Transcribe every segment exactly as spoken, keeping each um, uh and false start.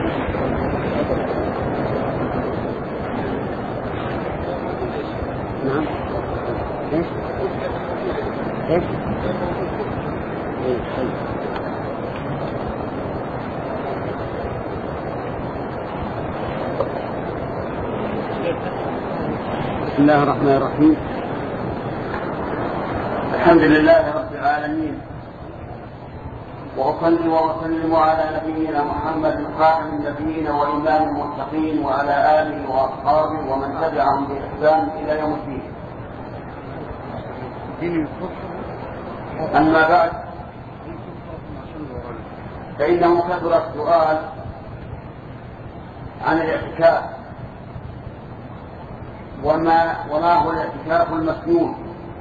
نعم. ايش؟ ايش؟ بسم الله الرحمن الرحيم. الحمد لله رب العالمين، وأصلي وأسلم على نبينا محمد خاتم النبيين وإمام المتقين وعلى آله وأصحابه ومن تبعهم بإحسان إلى يوم الدين. أما بعد، فإنه كثر السؤال عن الاعتكاف، وما, وما هو الاعتكاف المسنون،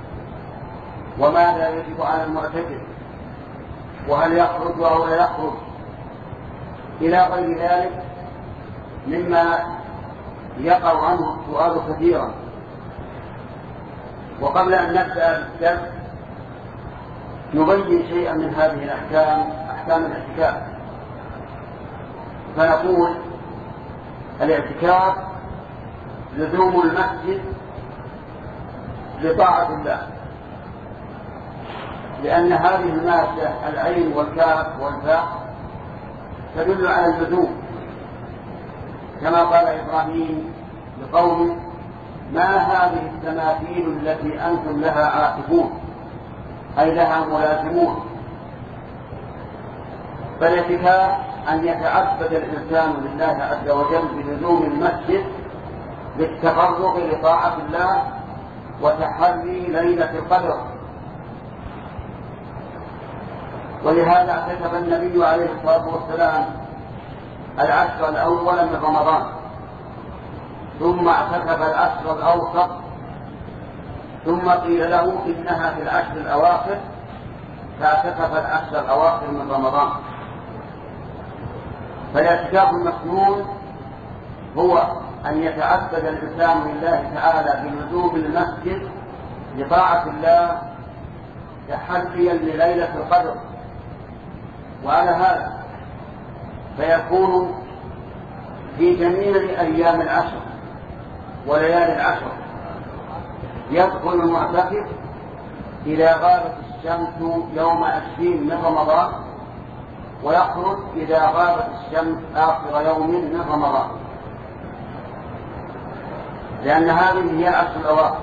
وماذا يجب على المعتكف، وهل يخرج أو لا يخرج، إلى غير ذلك مما يقع عنه السؤال كثيرا. وقبل أن نبدأ الدرس نبين شيئا من هذه الأحكام، أحكام الاعتكاف. فنقول الاعتكاف لزوم المسجد لطاعة الله، لأن هذه المادة العين والكاف والفاء تدل على اللزوم، كما قال إبراهيم لقومه: ما هذه التماثيل التي أنتم لها عاكفون، أي لها ملازمون. فالاعتكاف أن يتعبد الإنسان لله عز وجل بلزوم المسجد بالتفرغ لطاعة الله وتحري ليلة القدر. ولهذا اعتكف النبي عليه الصلاة والسلام العشر الأول من رمضان، ثم اعتكف العشر الأوسط، ثم قيل له إنها في العشر الأواخر فاعتكف العشر الأواخر من رمضان. فالاعتكاف المسنون هو أن يتعبد الإنسان لله تعالى بلزوم المسجد لطاعة الله تحريا لليلة القدر. وعلى هذا فيكون في جميع أيام العشر وليالي العشر يدخل المعتكف إذا غابت الشمس يوم عشرين من رمضان، ويخرج إذا غابت الشمس آخر يوم من رمضان، لأن هذه هي العشر الأواخر.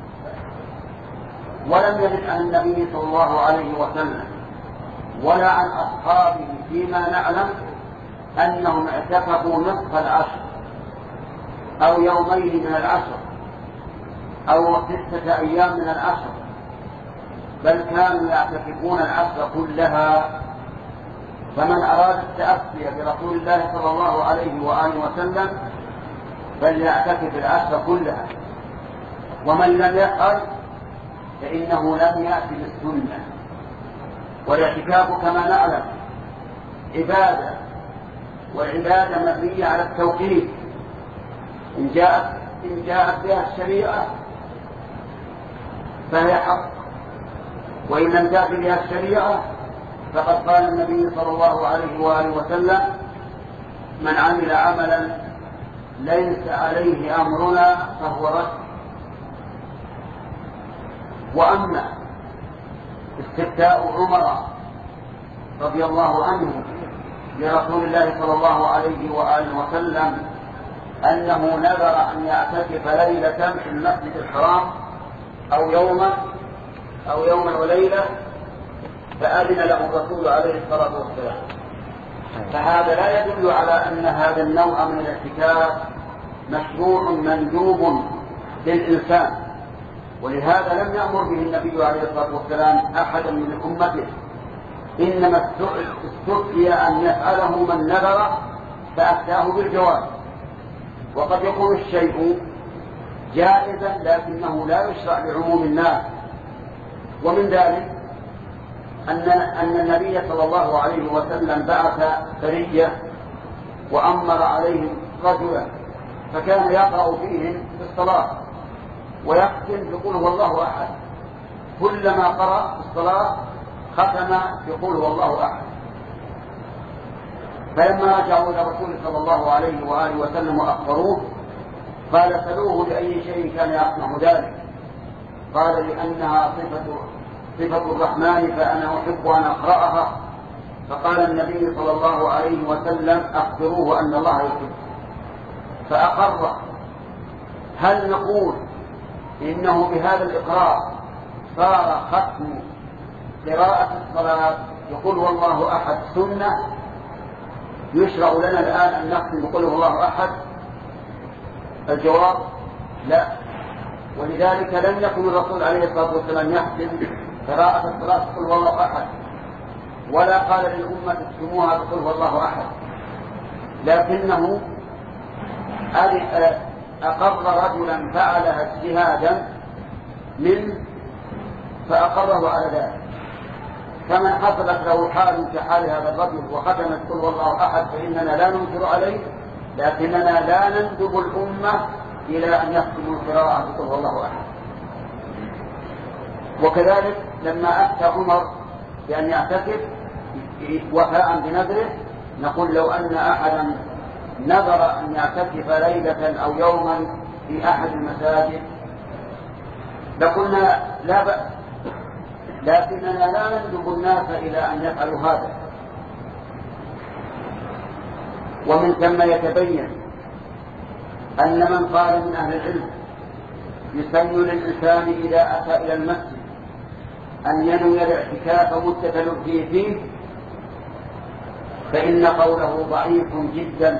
ولم يرد عن النبي صلى الله عليه وسلم ولا عن أصحابه فيما نعلم أنهم اعتكفوا نصف العشر أو يومين من العشر أو ستة أيام من العشر، بل كانوا يعتكفون العشر كلها. فمن أراد التأسي برسول الله صلى الله عليه وآله وسلم فليعتكف العشر كلها، ومن لم يفعل فإنه لم يأتي بالسنة. والاعتكاف كما نعلم عبادة، والعبادة مبنية على التوحيد. إن جاءت إن جاءت بها الشريعة فهي حق، وإن لم تأت بها الشريعة فقد قال النبي صلى الله عليه وآله وسلم: من عمل عملا ليس عليه أمرنا فهو رد. وأما استفتاء عمر رضي الله عنه لرسول الله صلى الله عليه وآله وسلم أنه نذر أن يعتكف ليلة في المسجد الحرام أو يوما أو يوما وليلة، فأذن له الرسول عليه الصلاة والسلام. فهذا لا يدل على أن هذا النوع من الاعتكاف مشروع مندوب للإنسان، ولهذا لم يأمر به النبي عليه الصلاة والسلام أحدا من أمته، إنما استفتي أن يفعله من نذر فأفتاه بالجواز. وقد يكون الشيء جائزا لكنه لا يشرع لعموم الناس. ومن ذلك أن أن النبي صلى الله عليه وسلم بعث سرية وأمر عليهم رجلا، فكان يقرأ فيهم في الصلاة ويختم بقول هو الله أحد، كلما قرأ في الصلاة ختم بقول هو الله أحد. فلما رجعوا إلى رسول صلى الله عليه وآله وسلم وأخبروه قال سلوه لأي شيء كان يصنع ذلك، قال لأنها صفة, صفة الرحمن فأنا أحب أن أقرأها. فقال النبي صلى الله عليه وسلم أخبروه أن الله يحب، فأقر. هل نقول إنه بهذا الإقرار صار ختم قراءة الصلاة يقول والله أحد سنة يشرع لنا الآن أن نختم بقول والله أحد؟ الجواب لا. ولذلك لم يكن الرسول عليه الصلاة والسلام يختم قراءة الصلاة بقول والله أحد، ولا قال للأمة اختموها بقول والله أحد، لكنه أقر رجلا فعلها اجتهادا منه فأقره على ذلك. فمن حصلت له حال كحال هذا الرجل وختمت قل والله أحد فإننا لا ننكر عليه، لكننا لا نندب الأمة إلى أن يختموا القراءة بقل والله أحد. وكذلك لما أفتى عمر بأن يعتكف وفاء بنذره نقول لو أن أحدا نذر أن يعتكف ليلة أو يوما في أحد المساجد لقلنا لا بأس، لكننا لا ندب الناس إلى أن يفعلوا هذا. ومن ثم يتبين أن من قال من أهل العلم يسن للإنسان إذا أتى إلى المسجد أن ينوي الاعتكاف مدة لبثه فيه فإن قوله ضعيف جدا،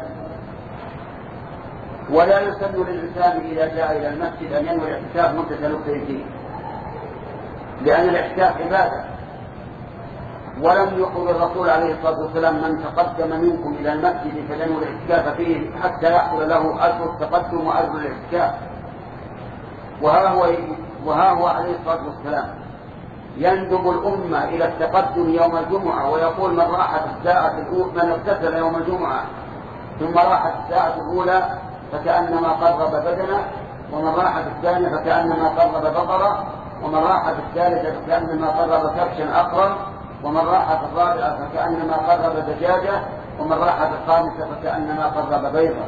ولا يسن للإنسان إذا جاء إلى المسجد أن ينوي الاعتكاف مدة لبثه فيه، لأن الاعتكاف عبادة. ولم يقل الرسول عليه الصلاة والسلام من تقدم منكم إلى المسجد فلينوي الاعتكاف فيه حتى يحصل له أجر التقدم وأجر الاعتكاف. وها هو وها هو عليه الصلاة والسلام يندب الأمة إلى التقدم يوم الجمعة ويقول من راحت الساعة الأولى من اغتسل يوم الجمعة ثم راحت الساعة الأولى فكأنما قرب بدنه، ومن راحت الثانية فكأنما قرب بقرة، ومن راحت الثالثة فكأنما قرب كبشا أقرا، ومن راحت الرابعة فكأنما قرب دجاجة، ومن راحت الخامسة فكأنما قرب بيضة.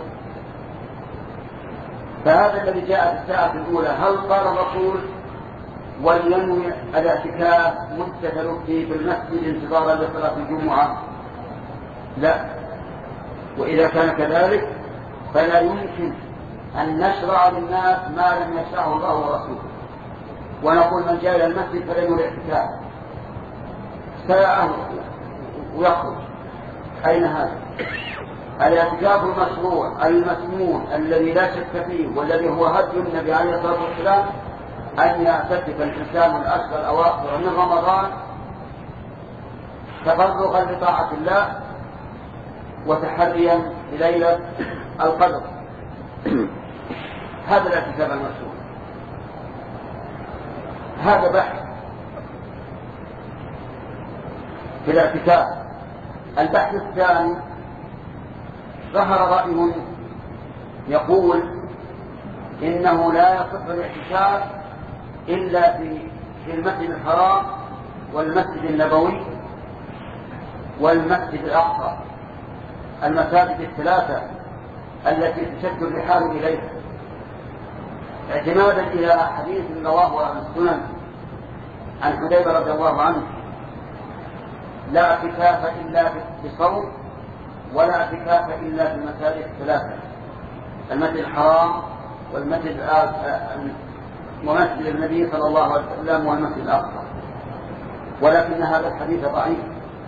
فهذا الذي جاء في الساعة الأولى هل قال الرسول ولينوي الاعتكاف مدة لبثه في المسجد انتظارا لصلاة الجمعة؟ لا. وإذا كان كذلك فلا يمكن أن نشرع للناس ما لم يشرعه الله ورسوله ونقول من جاء إلى المسجد فلينوي الاعتكاف ساعة ويخرج. أين هذا؟ الاعتكاف المشروع المسمون الذي لا شك فيه والذي هو هدي النبي عليه الصلاة والسلام أن يعتكف الإنسان الأشهر الأواخر من رمضان تفرغا لطاعة الله وتحريا لليلة القدر. هذا الاعتكاف المشروع. هذا بحث في الاعتكاف. البحث الثاني ظهر رأي يقول إنه لا يصح الاعتكاف إلا في المسجد الحرام والمسجد النبوي والمسجد الأقصى، المساجد الثلاثة التي تشد الرحال إليها، اعتمادا إلى حديث رواه عن السنن عن حذيفة رضي الله عنه لا اعتكاف إلا بصوم ولا اعتكاف إلا في المساجد الثلاثة، المسجد الحرام والمسجد ومسجد النبي صلى الله عليه وسلم والمسجد الأقصى. ولكن هذا الحديث ضعيف.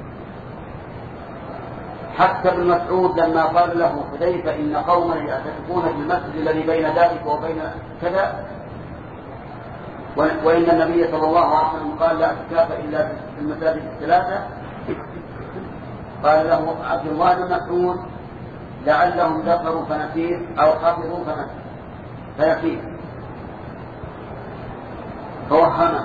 حتى ابن مسعود لما قال له حذيفة إن قوما يعتكفون في المسجد الذي بين ذلك وبين كذا وإن النبي صلى الله عليه وسلم قال لا اعتكاف إلا في المساجد الثلاثة، قال له عبد الله بن مسعود لعلهم ذكروا فنسير أو حفظوا فنسير فوهمه.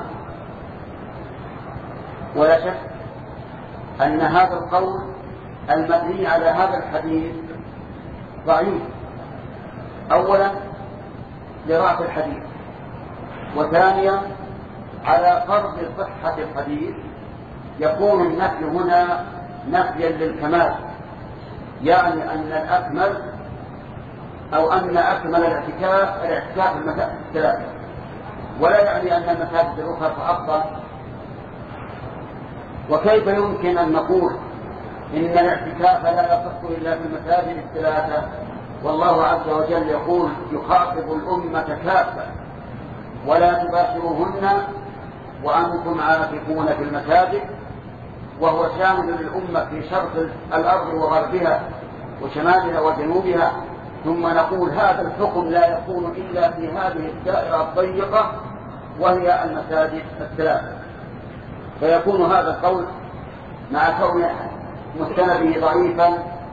ولا شك أن هذا القول المبني على هذا الحديث ضعيف، أولا لضعف الحديث، وثانيا على فرض صحة الحديث يكون النفي هنا نفيا للكمال يعني أن الأكمل أو أن أكمل الاعتكاف الاعتكاف في المساجد الثلاثة، ولا يعني أن المساجد الأخرى أفضل. وكيف يمكن أن نقول إن الاعتكاف لا يصح إلا في المساجد الثلاثة والله عز وجل يقول يخاطب الأمة كافة ولا تباشروهن وأنتم عاكفون في المساجد، وهو شامل للأمة في شرق الأرض وغربها وشمالها وجنوبها. ثم نقول هذا الحكم لا يكون إلا في هذه الدائرة الضيقة وهي المساجد الثلاثة. فيكون هذا القول مع كون مستنده ضعيفا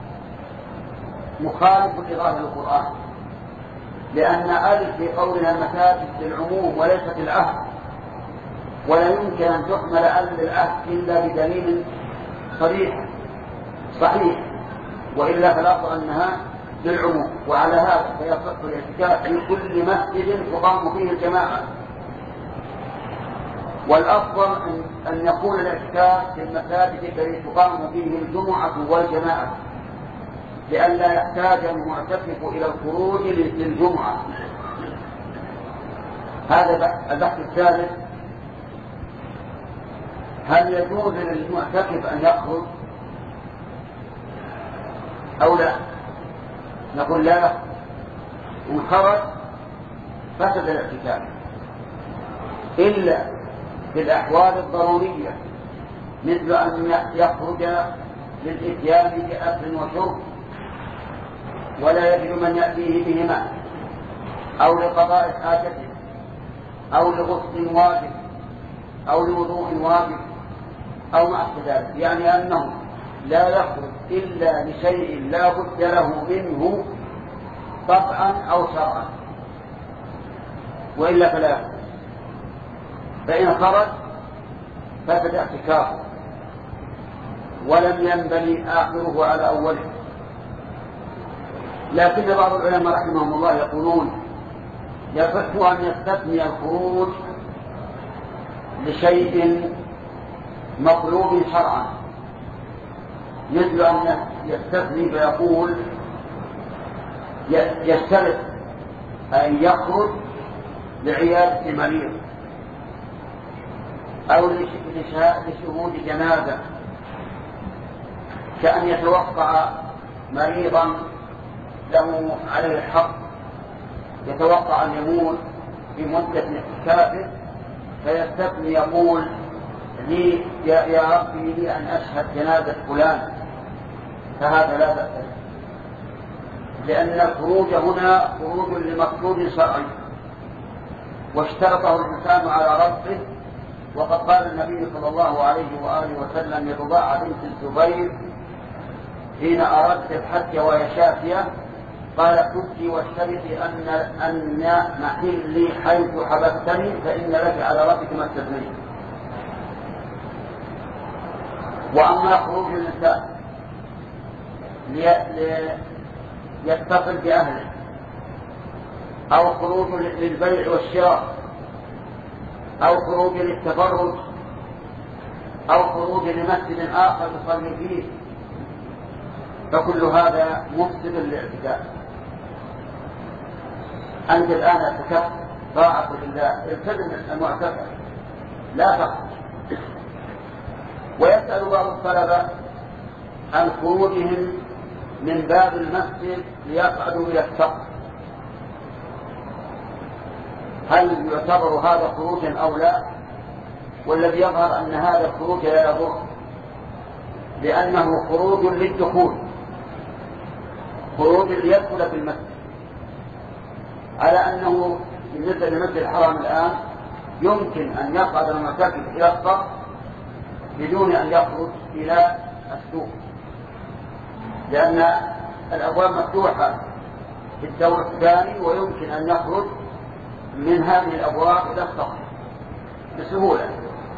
مخالف لظاهر القرآن، لأن ألف في قولنا المساجد للعموم وليست العهد، ولا يمكن أن تحمل ألف العهد إلا بدليل صريح صحيح، وإلا فالأصل أنها للعموم. وعلى هذا فيصح الاعتكاف في كل مسجد تقام فيه الجماعة، والأفضل أن يكون الاعتكاف في المساجد التي تقام فيه الجمعة والجماعة، لئلا يحتاج المعتكف إلى الخروج للجمعة. هذا البحث الثالث: هل يجوز للمعتكف أن يخرج أو لا؟ نقول لا يخرج، إن خرج فسد الاعتكاف إلا في الأحوال الضرورية، مثل أن يخرج للإتيان بأكل وشرب ولا يجد من يأتيه بهما، أو لقضاء حاجته، أو لغسل واجب، أو لوضوء واجب، أو مع ذلك، يعني أنه لا يخرج إلا لشيء لا بد له منه طبعا أو شرعا، وإلا فلا يخرج. فإن خرج فسد اعتكافه ولم ينبني آخره على أوله. لكن بعض العلماء رحمهم الله يقولون يصح أن يستثني الخروج لشيء مطلوب شرعا، مثل أن يستثني فيقول يشترط أن يخرج لعيادة مريض أو لشهود جنازة، كأن يتوقع مريضا له عليه الحق يتوقع أن يموت في مدة اعتكافه، فيستثني يقول لي يا, يا ربي لي أن أشهد جنازة فلان، فهذا لا بأس، لأن الخروج هنا خروج لمقصود شرعي واشترطه الإنسان على ربه. وقد قال النبي صلى الله عليه وآله وسلم لرضاعة بنت الزبير حين أردت الحج وهي شافية، قال كنتي واشترطي أن أن محلي حيث حبستني فإن لك على ربك ما استثنيت. وأما خروج الإنسان ليتصل بأهله، أو خروج للبيع والشراء، أو خروج للتفرج، أو خروج لمسجد آخر يصلي فيه، فكل هذا مفسد للاعتكاف. أنت الآن اعتكفت طاعة لله، التزم المعتكف لا تخرج. ويسأل بعض الطلبة عن خروجهم من باب المسجد ليصعدوا إلى السقف، هل يعتبر هذا خروجا أو لا؟ والذي يظهر أن هذا الخروج لا يضر، لأنه خروج للدخول، خروج ليدخل في المسجد، على أنه بالنسبة للمسجد الحرام الآن يمكن أن يصعد المعتكف إلى السقف بدون أن يخرج إلى السوق، لأن الأبواب مفتوحة في الدور الثاني ويمكن أن يخرج من هذه الأبواب إلى السقف بسهولة.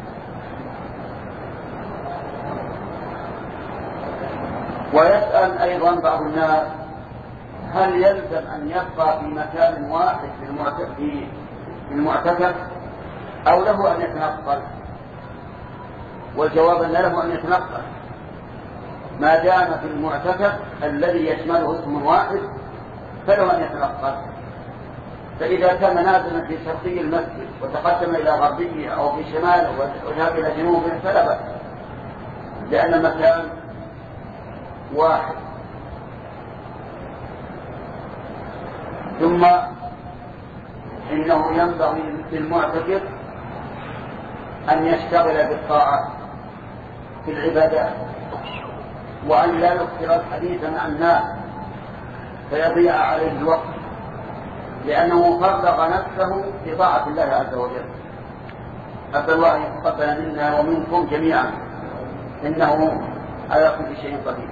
ويسأل أيضا بعض الناس هل يلزم أن يبقى في مكان واحد في المعتكف أو له أن يتنقل؟ والجواب أن له أن يتنقل، ما دام في المعتكف الذي يشمله اسم واحد فله أن يتنقل. فإذا كان نازلا في شرقي المسجد وتقدم إلى غربيه أو في شماله وذهب إلى جنوبه فلا بأس، لأن المكان واحد. ثم إنه ينبغي للمعتكف أن يشتغل بالطاعة في العبادات، وأن لا يكثر الحديث مع الناس فيضيع عليه الوقت، لأنه فرغ نفسه في طاعة الله عز وجل. أسأل الله أن يتقبل منا ومنكم جميعا، إنه على كل شيء قدير.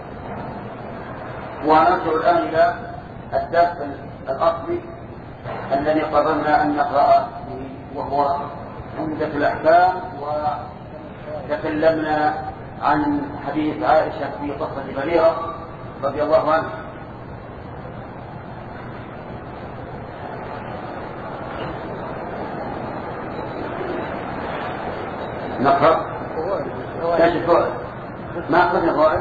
ونرجع الآن إلى الدرس الأصلي الذي قررنا أن نقرأ، وهو عمدة الأحكام، وتكلمنا عن حديث عائشة في قصة بريرة رضي الله عنها. نقرأ كاش الفوائد، ما أخذنا الفوائد.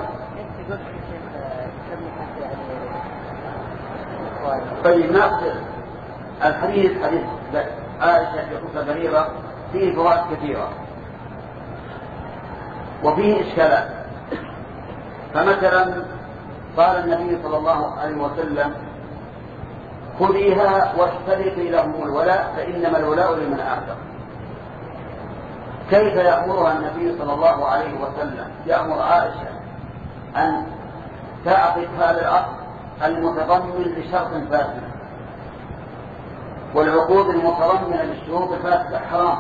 طيب نأخذ الحديث، حديث عائشة في قصة بريرة فيه فوائد كثيرة وفيه إشكالات. فمثلا قال النبي صلى الله عليه وسلم: خذيها واشترطي لهم الولاء فإنما الولاء لمن أعتق. كيف يأمرها النبي صلى الله عليه وسلم؟ يأمر عائشة أن تعقد هذا العقد المتضمن لشرط فاسد، والعقود المتضمنة للشروط الفاسدة حرام،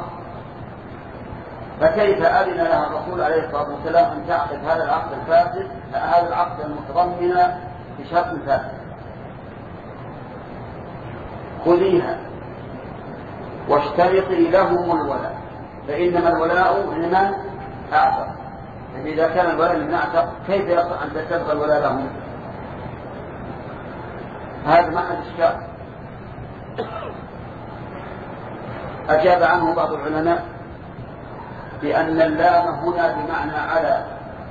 فكيف أذن لها الرسول عليه الصلاة والسلام أن تعقد هذا العقد الفاسد، هذا العقد المتضمن لشرط فاسد؟ خذيها واشترطي لهم الولاء فإنما الولاء لمن أعتق. إذا كان الولاء لمن أعتق كيف يصح أن تتبقى الولاء لهم؟ هذا محل إشكال. أجاب عنه بعض العلماء بأن اللام هنا بمعنى على،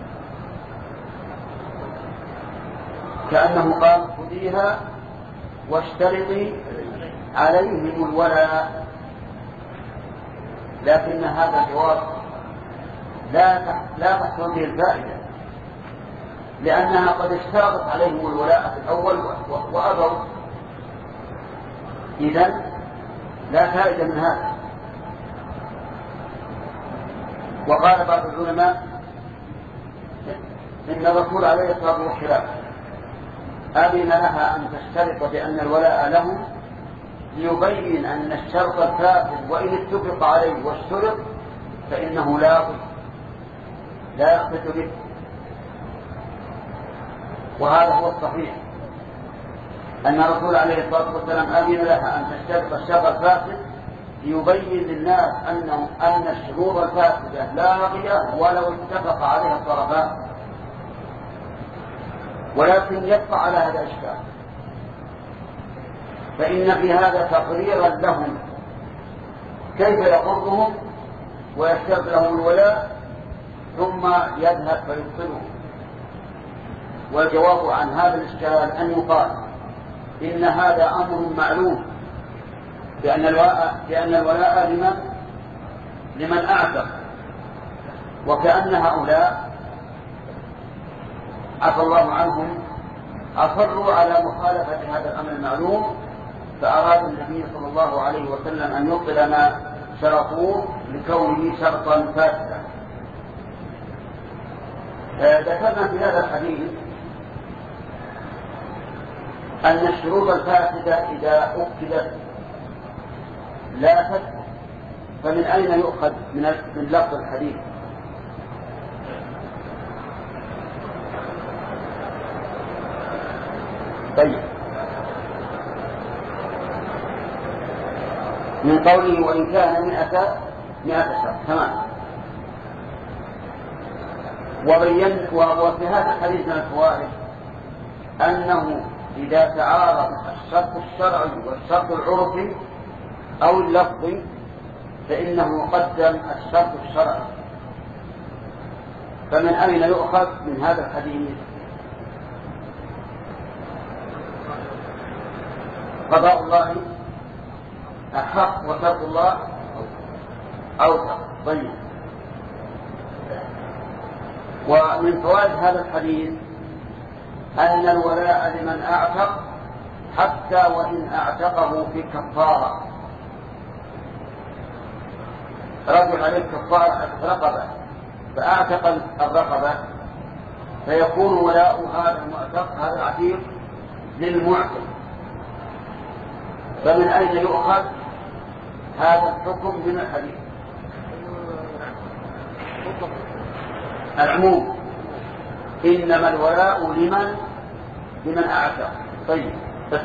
كأنه قال: خذيها واشترطي عليهم الولاء. لكن هذا الجواب لا لا تحصل به الفائدة، لأنها قد اشترطت عليهم الولاء في الأول وأبوا، إذن لا فائدة من هذا. وقال بعض العلماء إن الرسول عليه الصلاة والسلام أذن لها أن تشترط بأن الولاء لهم ليبين أن الشرط الفاسد وإن اتفق عليه واشترط فإنه لا يضر لا يخفت به، وهذا هو الصحيح، أن الرسول عليه الصلاة والسلام أذن لها أن تشترط الشرط الفاسد ليبين للناس أنه أن الشروط الفاسدة لا غير ولو اتفق عليها الطرفان. ولكن يبقى على هذا الإشكال، فإن في هذا تقريرا لهم كيف يقرهم ويشترط لهم الولاء ثم يذهب فيبطله. والجواب عن هذا الإشكال أن يقال إن هذا أمر معلوم، بأن الولاء بأن الولاء لمن لمن أعتق، وكأن هؤلاء عفى الله عنهم أصروا على مخالفة هذا الأمر المعلوم، فأراد النبي صلى الله عليه وسلم أن يبطل ما شرطوه لكونه شرطا فاسدا. ذكرنا في هذا الحديث أن الشروط الفاسدة إذا أكدت لا تثبت، فمن أين يؤخذ من لفظ الحديث؟ طيب، من قوله وإن كان مئة مئة شرط تمام. وبين وفي هذا الحديث من الفوائد أنه إذا تعارض الشرط الشرعي والشرط العرفي أو اللفظي، فإنه يقدم الشرط الشرعي. فمن أين يؤخذ من هذا الحديث؟ قضاء الله أحق وترك الله أوثق. طيب، ومن فوائد هذا الحديث أن الولاء لمن أعتق حتى وإن أعتقه في كفارة. رجل عليه كفارة رقبة فأعتق الرقبة فيكون ولاء هذا المعتق هذا العتيق للمعتق. فمن أين يؤخذ هذا الحكم من الحديث؟ العموم، إنما الولاء لمن لمن أعتق. طيب،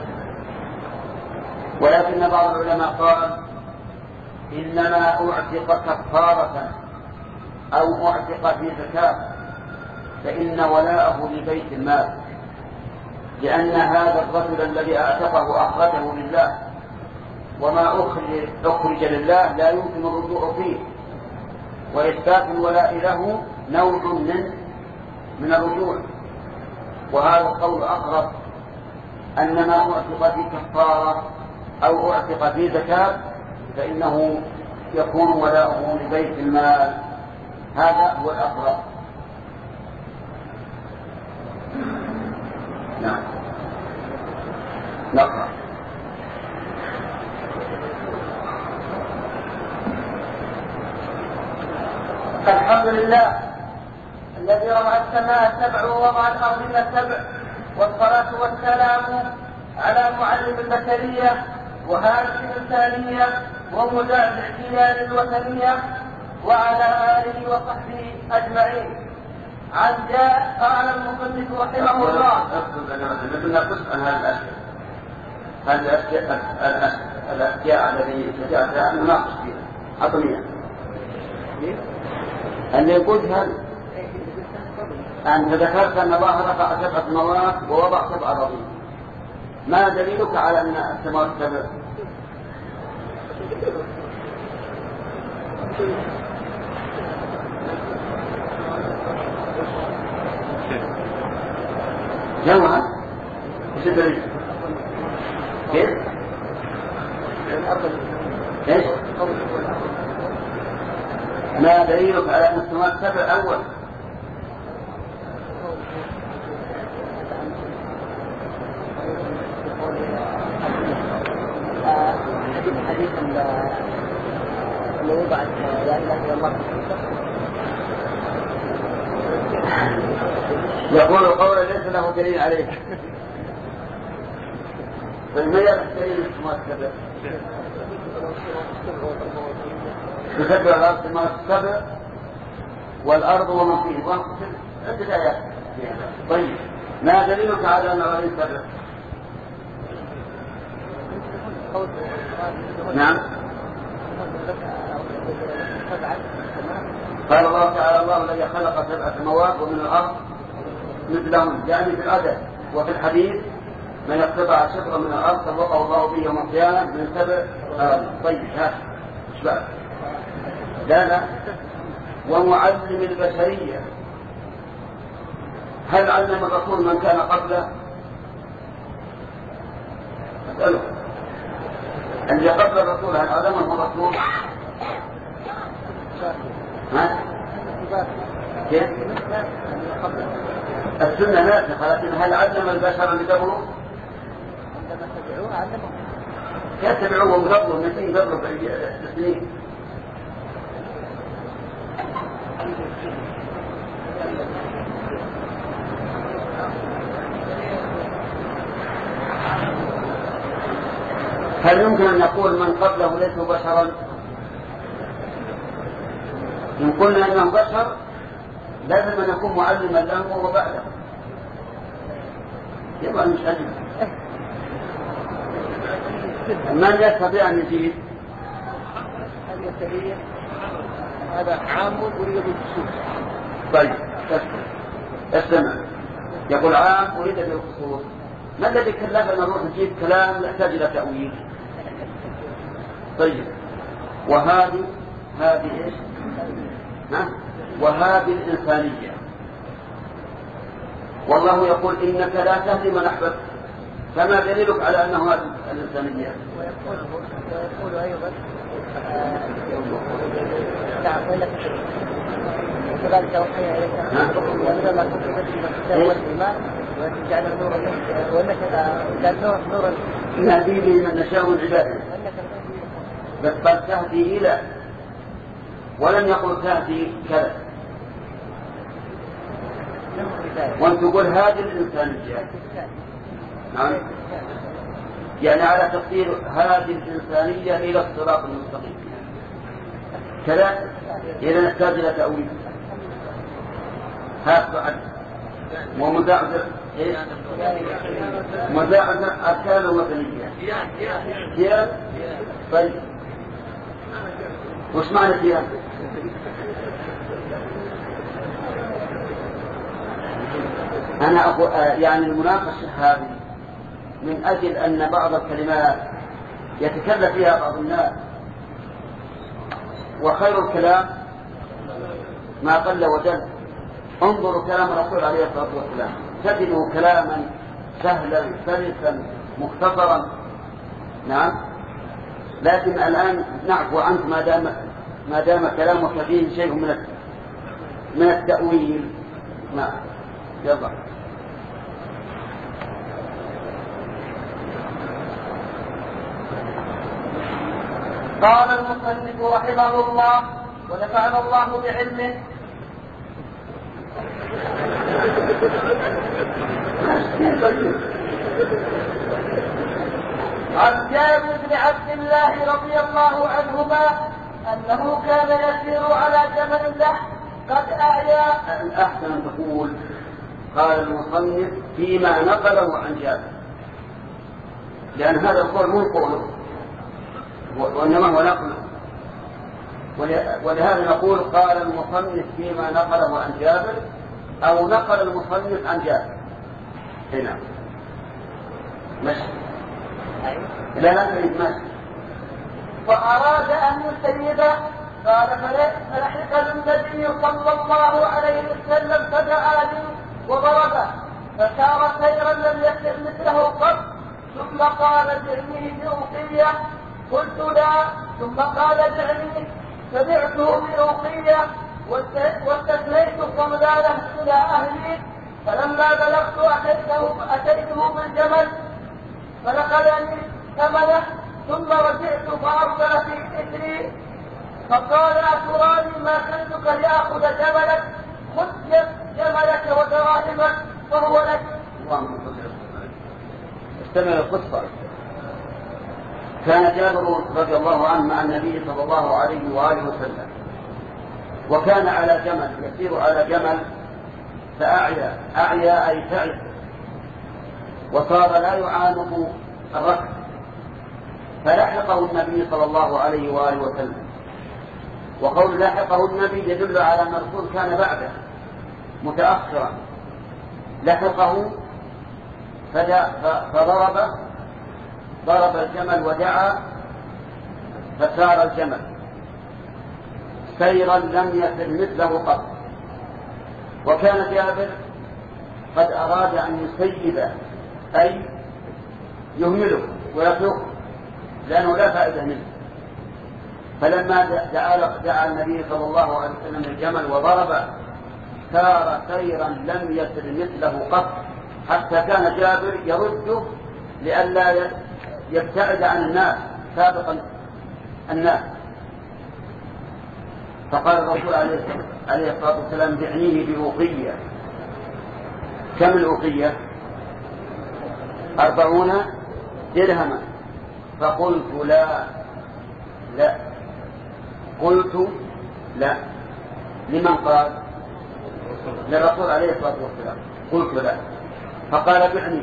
ولكن بعض العلماء قال إنما أعتق كفارة أو أعتق في زكاة فإن ولاءه لبيت المال، لأن هذا الرجل الذي أعتقه أخرجه لله، وما أخرج, أخرج لله لا يمكن الرجوع فيه، وإثبات الولاء له نوع من من الرجوع. وهذا القول أقرب، أن ما أعتق في كفارة أو أعتق في زكاة فإنه يكون ولاؤه لبيت المال. هذا هو الأقرب. نعم، نقرأ. الحمد لله الذي رفع السماء سبع ووضع الأرض سبع، والصلاة والسلام على معلم البشرية وهذه الإنسانية ومدعي الاحتلال الوثنية وعلى آله وصحبه أجمعين. عن جاء قال المصنف رحمه الله. بدنا نقص عن هذه الأشياء، هذه الأشياء التي جاءت نناقش فيها عطنيا. اللي يقول هذا أنت ذكرت أن الله رفع سبع سماوات ووضع سبع أراضين، ما دليلك على أن السماوات سبع؟ جمعا ايش الدليل؟ كيف؟ ايش؟ ما دليلك على أن السماوات سبع أول؟ حديث اللي وضعت لا إله إلا الله يقول قولا ليس له دليل عليه. فما يعرف دليل السماوات السبع؟ تسبح الأرض السماوات السبع والأرض ومن فيه عدة آيات. طيب، ما دليلك على أن الأرض سبع؟ نعم، قال الله تعالى الله الذي خلق سبع سماوات ومن الأرض مثلهم، يعني في العدد. وفي الحديث من اقتطع شبرا من الأرض طبقه الله به يوم القيامة من سبع أراضي. طيب، هذا ايش بعد؟ لا لا، ومعلم البشرية، هل علم الرسول من كان قبله؟ أسأله، اللي قبل الرسول هل علمه الرسول؟ ها؟ كيف؟ السنة ناسخة، لكن هل علم البشر اللي قبله؟ عندما تبعوه علمهم. يتبعوهم قبله مئتين قبله سنين. هل يمكن أن نقول من قبله ليسوا بشرا؟ إن قلنا أنهم بشر لازم أن يكون معلما لهم وبعده، يبقى مش علم. من يستطيع أن يجيب؟ هذا عام أريد بالخصوص. طيب، استمع. يقول عام أريد بالخصوص. ما الذي كلفنا نروح نجيب كلام يحتاج إلى تأويل؟ طيب، وهذه هذه إيش؟ ها؟ وهذه الإنسانية والله يقول إنك لا تهدي من أحببت، فما دليلك على أنه هذه الإنسانية؟ ويقول, ويقول أيضا نعم وإنك وكذلك أوحينا إليك وإذا ما كنت تجري الكتاب والإيمان وتجعل نورا وإنك جعل نورا نورا نهدي به من نشاء من عباده، بس قد تهدي إلى، ولم يقل تهدي كذا. وأن تقول هذه الإنسانية، نعم، يعني على تقدير هذه الإنسانية إلى الصراط المستقيم كذا، إذا نحتاج إلى تأويل. هذا بعد ومداعبة مداعبة أركان الوطنية كيان. طيب وش معنى كيان؟ أنا أقول يعني المناقشة هذه من أجل أن بعض الكلمات يتكلم فيها بعض الناس، وخير الكلام ما قل وجل. انظروا كلام الرسول عليه الصلاة والسلام تجده كلاما سهلا سلسا مختصرا، نعم، لكن الآن نعفو عنك ما دام ما دام كلامك فيه شيء من من التأويل. نعم يلا. قال المصنف رحمه الله ونفعنا الله بعلمه: عن جابر بن عبد الله رضي الله عنهما أنه كان يسير على جمل له قد أعيا. الأحسن أن تقول قال المصنف فيما نقله عن جابر، لأن هذا القول مو قوله وإنما هو نقله، ولهذا نقول قال المصنف فيما نقله عن جابر أو نقل المصنف عن جابر. هنا مشي لا لا تريد مشي. فأراد أن يسيب قال فلحق النبي صلى الله عليه وسلم فدعا لي وضربه فسار سيرا لم يسر مثله قط، ثم قال دعني بأوقية، قلت لا، ثم قال دعني، فبعته بأوقية واستثنيت الصمدانة إلى أهلي، فلما بلغت أتيته, أتيته بالجمل فنقلني ثمنه، ثم رجعت فأرسل في إثري فقال أتراني ما خلتك لأخذ جملك؟ خذ جملك ودراهمك فهو لك. استمع القصة. كان جابر رضي الله عنه مع النبي صلى الله عليه وآله وسلم، وكان على جمل يسير على جمل فأعيا، أعيا أي تعب، وصار لا يعانق الركب، فلحقه النبي صلى الله عليه وآله وسلم. وقول لحقه النبي يدل على أن الرسول كان بعده متأخرا، لحقه فضرب ضرب الجمل ودعا فسار الجمل سيرا لم يسر مثله قط. وكان جابر قد أراد أن يسيب أي يهمله ويتركه لأنه لا فائدة منه، فلما دعا, دعا النبي صلى الله عليه وسلم الجمل وضرب سار سيرا لم يسر مثله قط، حتى كان جابر يرده لئلا يبتعد عن الناس سابقا الناس. فقال الرسول عليه الصلاة والسلام بعنيه بأوقية. كم الأوقية؟ أربعون درهما. فقلت لا لا قلت لا. لمن قال؟ للرسول عليه الصلاة والسلام. قلت لا. فقال بعني،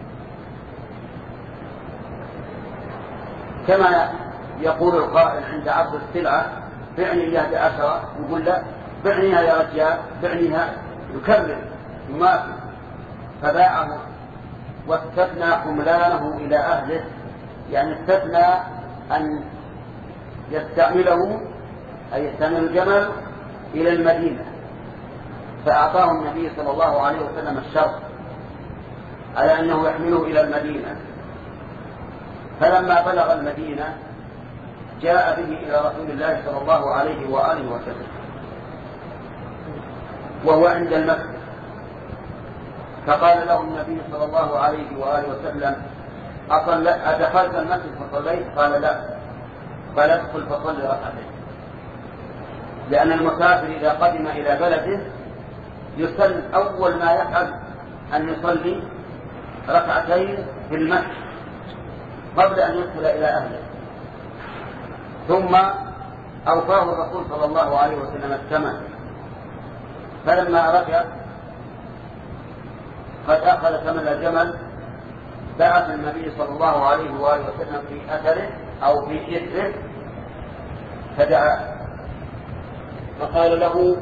كما يقول القائل عند عرض السلعة بعني إياها بعشرة، يقول لا بعنيها يا رجال بعنيها، يكمل يماثل. فباعه واستثنى حملانه إلى أهله، يعني استثنى أن يستعمله أي يستعمل الجمل إلى المدينة، فأعطاه النبي صلى الله عليه وسلم الشرط على أنه يحمله إلى المدينة، فلما بلغ المدينة جاء به إلى رسول الله صلى الله عليه وآله وسلم وهو عند المسجد، فقال له النبي صلى الله عليه وآله وسلم: أدخلت المسجد فصليت؟ قال: لا. قال: ادخل فصل ركعتين، لأن المسافر إذا قدم إلى بلده يسلم أول ما يفعل أن يصلي ركعتين في المسجد قبل أن يدخل إلى أهله. ثم أوفاه الرسول صلى الله عليه وسلم الثمن، فلما رجع قد أخذ ثمن الجمل بعث النبي صلى الله عليه وآله وسلم في أثره أو في إثره فدعا فقال له: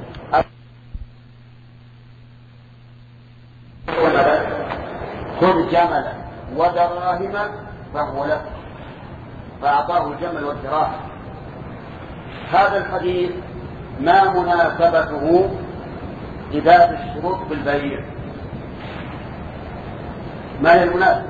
خذ جملا ودراهم فهو لك، فأعطاه الجمل والدراهم. هذا الحديث ما مناسبته لباب الشروط بالبيع؟ ما هي المناسبة؟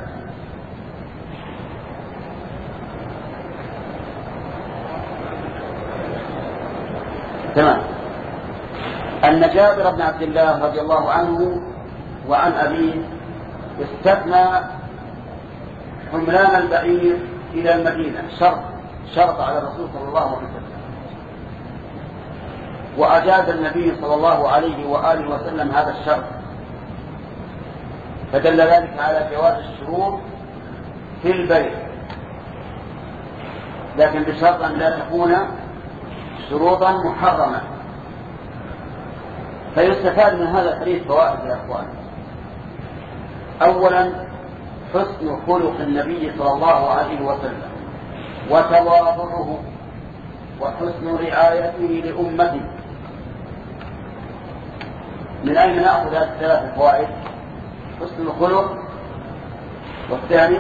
تمام. أن جابر بن عبد الله رضي الله عنه وعن أبيه استثنى حملان البعير إلى المدينة شرط شرط على الرسول صلى الله عليه وسلم، وأجاز النبي صلى الله عليه وآله وسلم هذا الشرط، فدل ذلك على جواز الشروط في البيع، لكن بشرط أن لا تكون شروطا محرمة. فيستفاد من هذا الحديث فوائد يا أخوان. أولا حسن خلق النبي صلى الله عليه وسلم وتواضعه وحسن رعايته لأمته. من أين نأخذ هذه الثلاث الفوائد؟ حسن الخلق، والثاني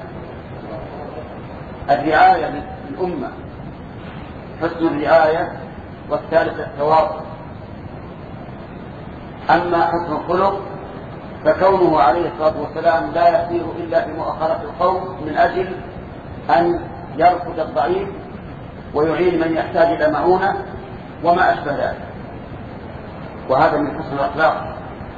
الرعاية للأمة، حسن الرعاية، والثالث التواضع. أما حسن الخلق فكونه عليه الصلاة والسلام لا يسير إلا في مؤخرة القوم من أجل أن يرفض الضعيف ويعين من يحتاج إلى معونة وما أشبه ذلك، وهذا من حسن الأخلاق،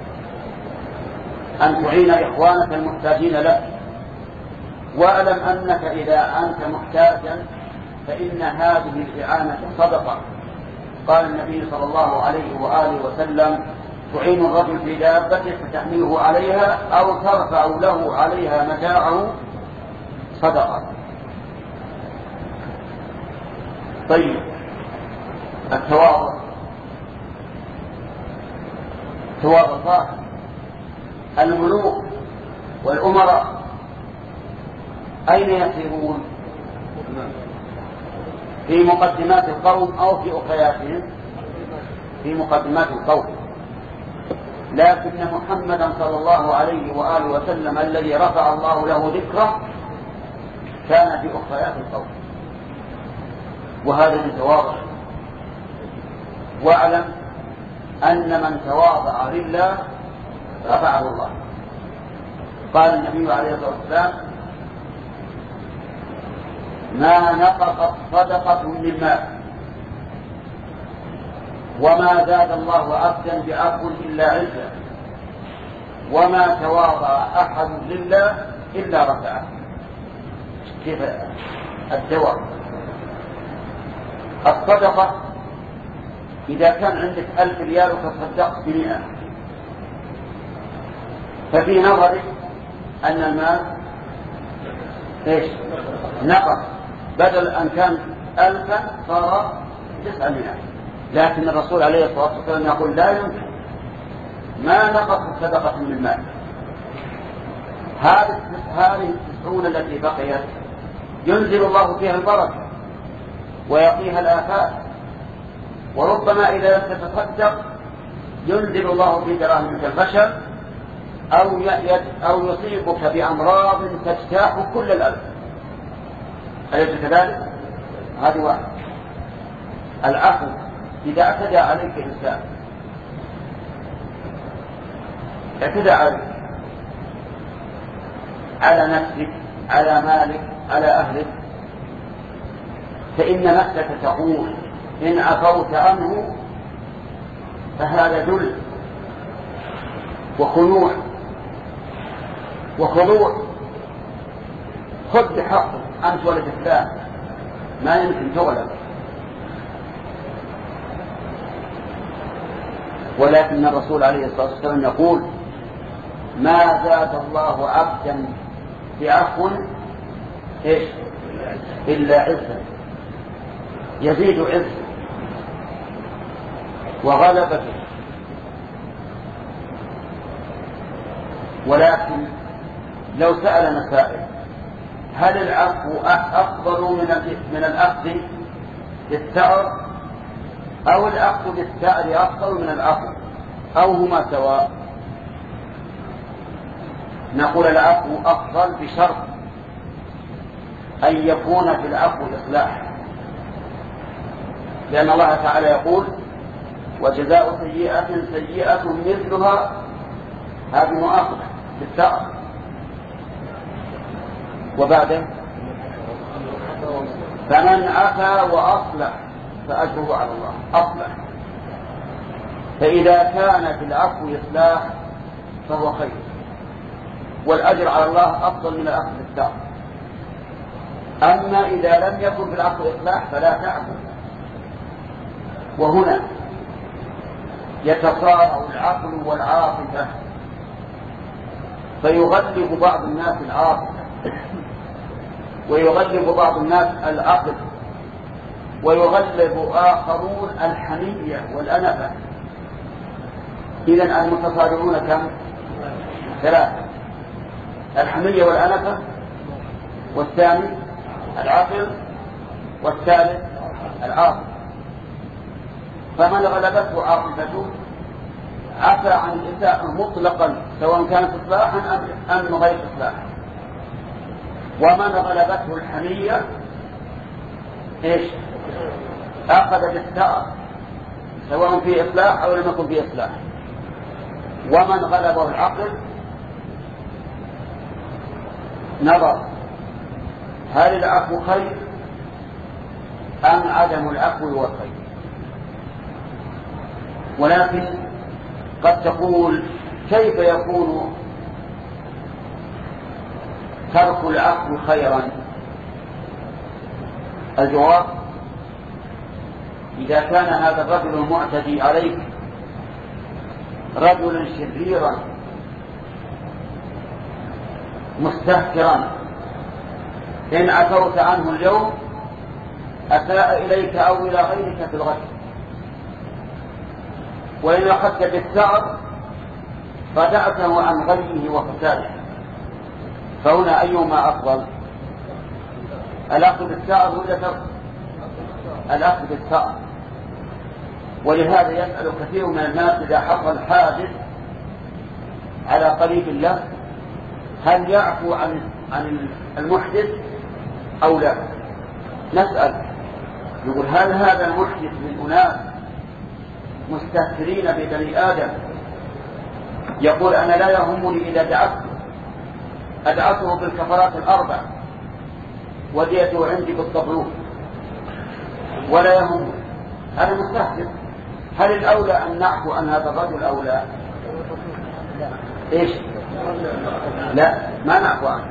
أن تعين إخوانك المحتاجين لك. واعلم أنك إذا أنت محتاجا فإن هذه الإعانة صدقة. قال النبي صلى الله عليه وآله وسلم: تعين الرجل في دابته فتحمله عليها أو ترفع له عليها متاعه صدقة. طيب، التواضع تواضع ظاهر. الملوك والأمراء أين يسيرون؟ في مقدمات القوم أو في أخرياتهم؟ في مقدمات القوم. لكن محمدا صلى الله عليه وآله وسلم الذي رفع الله له ذكره كان في أخريات القوم، وهذا من تواضع. واعلم أن من تواضع لله رفعه الله. قال النبي عليه الصلاة والسلام: ما نقصت صدقة من مال وما زاد الله عبدا بعفو إلا عزا وما تواضع أحد لله إلا رفعه. كيف الدواء؟ الصدقة إذا كان عندك ألف ريال وتصدقت بمئة، ففي نظرك أن المال إيش؟ نقص، بدل أن كان ألفا صار تسعمائة. لكن الرسول عليه الصلاة والسلام يقول: لا يمكن، ما نقص صدقة من المال. هذه التسعون التي بقيت ينزل الله فيها البركة ويقيها الآفات، وربما إذا لم تتصدق ينزل الله في دراهمك الفشل أو أو يصيبك بأمراض تجتاح كل الألف. أليس كذلك؟ هذه واحد. العفو إذا اعتدى عليك إنسان اعتدى عليك على نفسك، على مالك، على أهلك، فإن نفسك تقول إن عفوت عنه فهذا ذل وخنوع وخضوع، خذ بحقه أنت ولد فلان، ما يمكن تغلب. ولكن الرسول عليه الصلاة والسلام يقول ما زاد الله عبدا بعفو إيش إلا عزا، يزيد عزا وغلبته. ولكن لو سأل مسائل هل العفو أفضل من الأخذ بالثأر أو الأخذ بالثأر أفضل من العفو أو هما سواء؟ نقول العفو أفضل بشرط أن يكون في العفو إصلاح، لأن الله تعالى يقول وجزاء سيئة سيئة مثلها، هذه مؤاخذة بالثأر. وبعده فمن عفا وأصلح فأجره على الله، أصلح. فإذا كان في العفو إصلاح فهو خير، والأجر على الله أفضل من الأخذ بالثأر. أما إذا لم يكن في العفو إصلاح فلا تعفو. وهنا يتصارع العقل والعاطفة، فيغلب بعض الناس العاطفة ويغلب بعض الناس العقل ويغلب آخرون الحمية والأنفة. إذن المتصارعون كم؟ ثلاثة: الحمية والأنفة، والثاني العقل، والثالث العاطفة. فمن غلبته عاطفته عفى عن الإساءة مطلقا سواء كانت إصلاحا أم غير إصلاح. ومن غلبته الحمية إيش؟ أخذ بالثأر سواء في إصلاح أو لم يكن في إصلاح. ومن غلبه العقل نظر هل العفو خير أم عدم العفو هو خير. ولكن قد تقول كيف يكون ترك العفو خيرا؟ الجواب: إذا كان هذا الرجل المعتدي عليك رجلا شريرا مستهترا، إن عفوت عنه اليوم أساء إليك أو إلى غيرك في الغد، وإن أخذت بالثأر ردعته عن غيه وفساده. فهنا أيهما أفضل؟ الأخذ بالثأر ولا ترك؟ الأخذ بالثأر. ولهذا يسأل كثير من الناس إذا حصل حادث على قريب له هل يعفو عن عن المحدث أو لا؟ نسأل نقول هل هذا المحدث من أناس مستهترين ببني آدم يقول أنا لا يهمني إذا دعته أدعته بالكفارات الأربع وديته عندي بالطبلوك ولا يهم، هذا مستهتر. هل الأولى أن نعفو عن هذا الرجل أو لا؟ إيش؟ لا، ما نعفو عنه.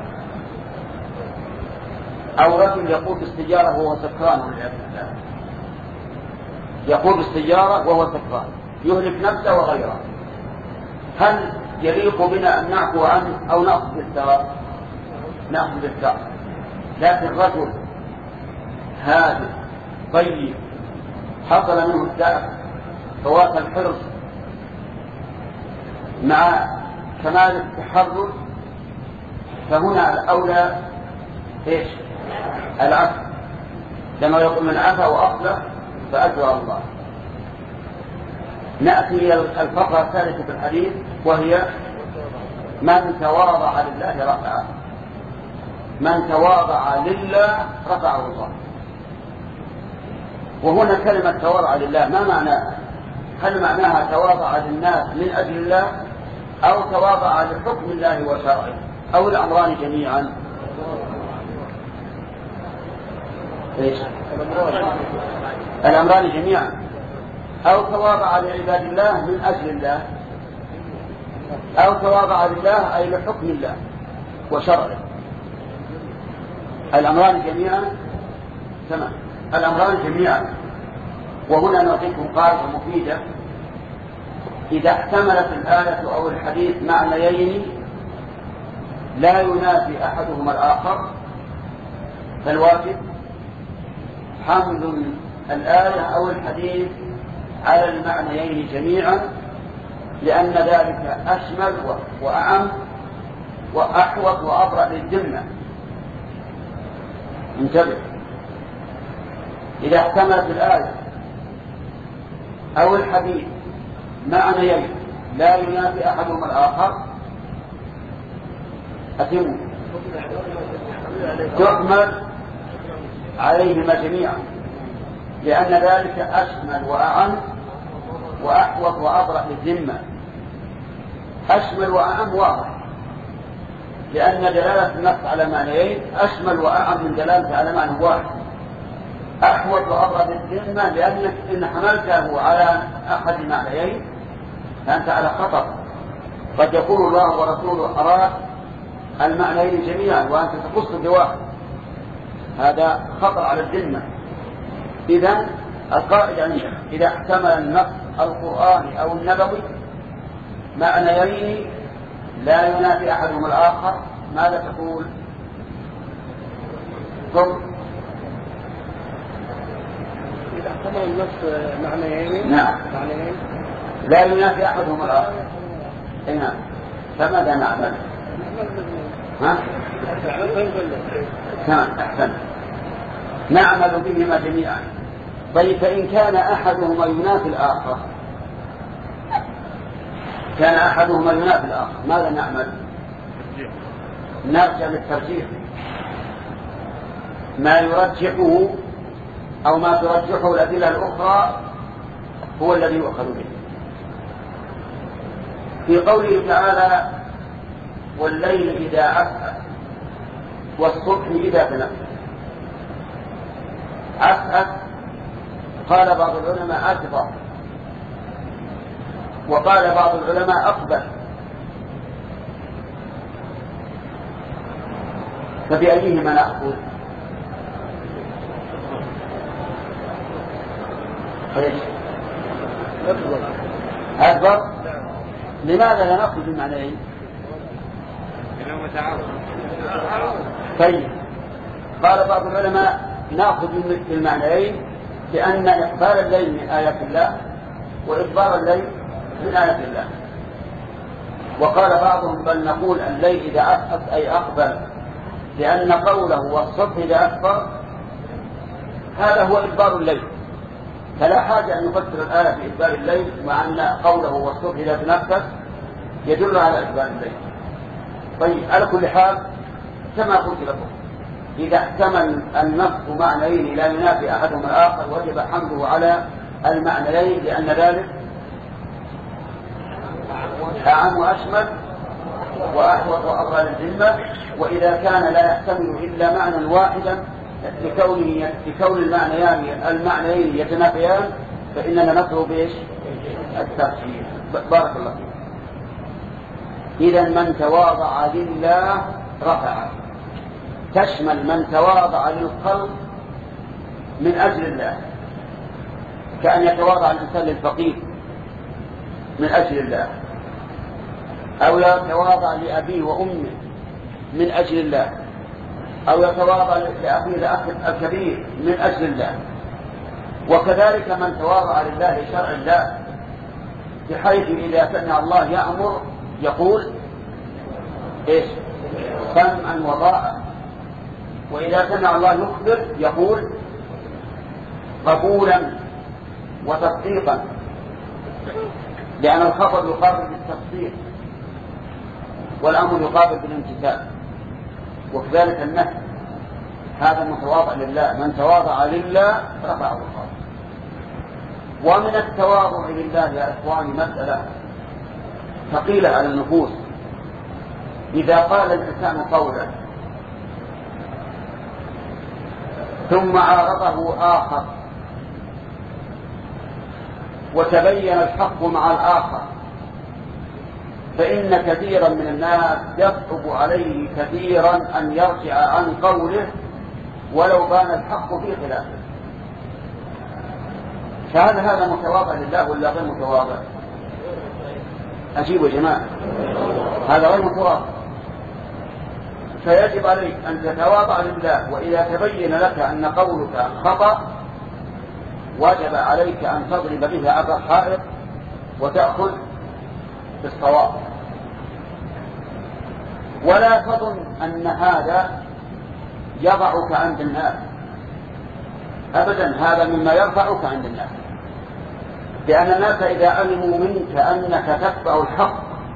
أو رجل يقود السيارة وهو سكران والعياذ بالله، يقود السيارة وهو سكران يهلك نفسه وغيره، هل يليق بنا أن نعفو عنه أو نأخذ بالثأر؟ نأخذ بالثأر. لكن رجل هادئ طيب حصل منه الدعف فوات الحرص مع كمال التحرر، فهنا الأولى إيش؟ العفو، لما يقول من عفا وأصلح فأجر الله. نأتي إلى الفقرة الثالثة في الحديث وهي من تواضع لله رفعه. من تواضع لله رفعه الله. وهنا كلمة تواضع لله ما معناها؟ هل معناها تواضع للناس من أجل الله أو تواضع لحكم الله وشرعه؟ أو الأمران جميعا؟ إيش؟ الأمران جميعا، أو تواضع لعباد الله من أجل الله، أو تواضع لله أي لحكم الله وشرعه. الأمران جميعا تمام، الأمران جميعا. وهنا نعطيكم قاعدة مفيدة: إذا احتملت الآية أو الحديث معنيين لا ينافي أحدهما الآخر فالواجب حمل الآية أو الحديث على المعنيين جميعا، لأن ذلك أشمل وأعم وأحوط وأبرأ للذمة. انتبه، إذا احتملت الآية أو الحديث معنيين لا ينافي أحدهما الآخر أتم تحمل عليهما جميعا، لأن ذلك أشمل وأعم وأحوط وأبرأ للذمة. أشمل وأعم واضح، لأن دلالة النص على معنيين أشمل وأعم من دلالة على معنى واحد. أحوط وأبرأ للذمة لأنك إن حملته على أحد المعنيين فأنت على خطر، قد يقول الله ورسوله أراد المعنيين جميعا وأنت تخص بواحد، هذا خطر على الذمة. إذن القاعدة عندنا إذا احتمل النص القرآني أو النبوي معنيين لا ينافي أحدهما الآخر ماذا تقول؟ ثم إذا احتمل النص معنيين نعم معنيين لا ينافي أحدهما الآخر نعم، فماذا نعمل؟ ها؟ تمام، أحسن، نعمل بهما جميعا. طيب فإن كان أحدهما ينافي الآخر كان أحدهما ينافي الآخر ماذا نعمل؟ نرجع للترجيح، ما يرجحه أو ما ترجحه الأدلة الأخرى هو الذي يؤخذ به. في قوله تعالى والليل إذا عسعس والصبح إذا تنفس، عسعس قال بعض العلماء أكبر، وقال بعض العلماء أقبل، فبأيهما نأخذ؟ أكبر. لماذا لا نأخذ المعنيين؟ طيب قال بعض العلماء نأخذ بالمعنيين لأن إقبال الليل من آيات الله وإدبار الليل من آيات الله. وقال بعضهم بل نقول الليل إذا عسعس أي أقبل، لأن قوله والصبح إذا أكبر هذا هو إدبار الليل، فلا حاجة أن نفسر الآية في إدبار الليل، مع أن قوله والصبح إذا تنفس يدل على إدبار الليل. طيب على كل حال كما قلت لكم إذا احتمل النص معنيين لا ينافي أحدهما الآخر وجب حمله على المعنيين، لأن ذلك أعم وأشمل وأحوط وأبرى للذمة. وإذا كان لا يحتمل إلا معنى واحدا لكونه لكون المعنيين المعنيين يتنافيان فإننا نطلب إيش؟ الترجيح. بارك الله فيك. إذا من تواضع لله رفعه، تشمل من تواضع للخلق من أجل الله، كأن يتواضع الإنسان للفقير من أجل الله، أو يتواضع لأبيه وأمه من أجل الله، أو يتواضع لأخيه الأخ الكبير من أجل الله. وكذلك من تواضع لله لشرع الله، بحيث إذا سمع الله يأمر يقول إيش؟ سمعا وطاعة، وإذا سمع الله يخبر يقول قبولا وتصديقا، لأن الخبر يقابل بالتصديق والأمر يقابل بالامتثال، وكذلك النهي. هذا متواضع لله، من تواضع لله رفعه الله. ومن التواضع لله يا إخواني مسألة ثقيلة على النفوس، إذا قال الإنسان قولا ثم عارضه آخر وتبين الحق مع الآخر، فإن كثيرا من الناس يصعب عليه كثيرا أن يرجع عن قوله ولو بان الحق في خلافه. فهل هذا متواضع لله ولا غير متواضع؟ أجيبوا يا جماعة، هذا غير متواضع. فيجب عليك أن تتواضع لله، وإذا تبين لك أن قولك خطأ وجب عليك أن تضرب به عبر الحائط وتأخذ بالصواب. ولا تظن أن هذا يضعك عند الناس أبدا، هذا مما يرفعك عند الناس، لأن الناس إذا علموا منك أنك تتبع الحق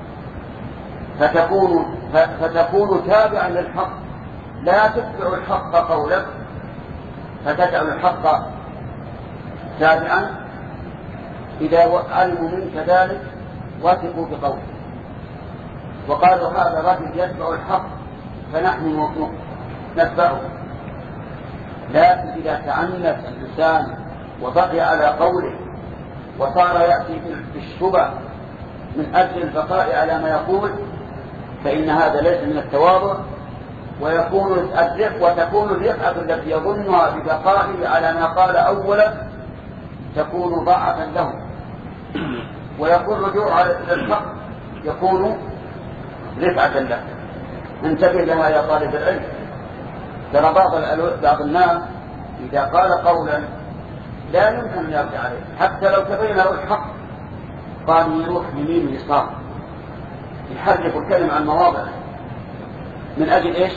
فتكون, فتكون تابعا للحق، لا تتبع الحق قولك فتجعل الحق تابعا. إذا علموا منك ذلك وثقوا بقولك وقالوا هذا رجل يتبع الحق فنحن نتبعه. لكن إذا تعنت الإنسان وبقي على قوله وصار يأتي بالشبه من أجل البقاء على ما يقول، فإن هذا ليس من التواضع، ويكون الرفق وتكون الرفعة التي يظنها ببقائه على ما قال أولا تكون ضعفا له، ويكون رجوع إلى الحق يكون رفعة له. انتبه لها يا طالب العلم. ترى بعض بعض الناس إذا قال قولا لا يمكن أن يرجع عليه حتى لو تبين له الحق، قال يروح يمين ويسار يحرك الكلمة عن مواضعه من أجل إيش؟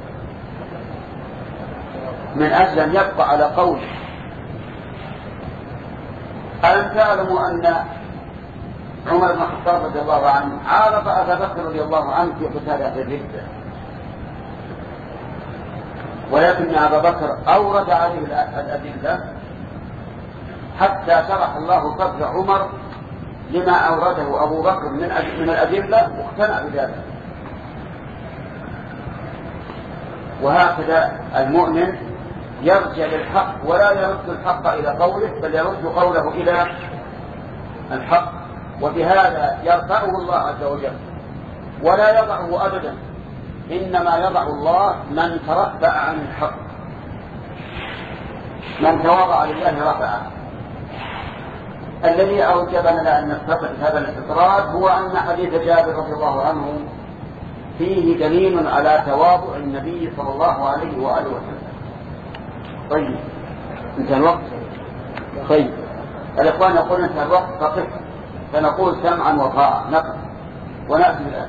من أجل أن يبقى على قوله. ألم تعلموا أن عمر بن الخطاب رضي الله عنه عارض أبا بكر رضي الله عنه في قتال أهل الردة، ولكن أبا بكر أورد عليه الأدلة حتى شرح الله صدر عمر لما أورده أبو بكر من من الأدلة واقتنع بذلك. وهكذا المؤمن يرجع للحق ولا يرد الحق إلى قوله، بل يرد قوله إلى الحق، وبهذا يرفعه الله عز وجل ولا يضعه أبدا. إنما يضع الله من ترفع عن الحق، من تواضع لله رفعه. الذي أوجبنا أن نستطيع هذا الاستطراد هو أن حديث جابر رضي الله عنه فيه دليل على تواضع النبي صلى الله عليه وآله وسلم. طيب انتهى الوقت. طيب الإخوان يقولون انتهى الوقت فقط، فنقول سمعا وطاعة نقف ونأتي الآن.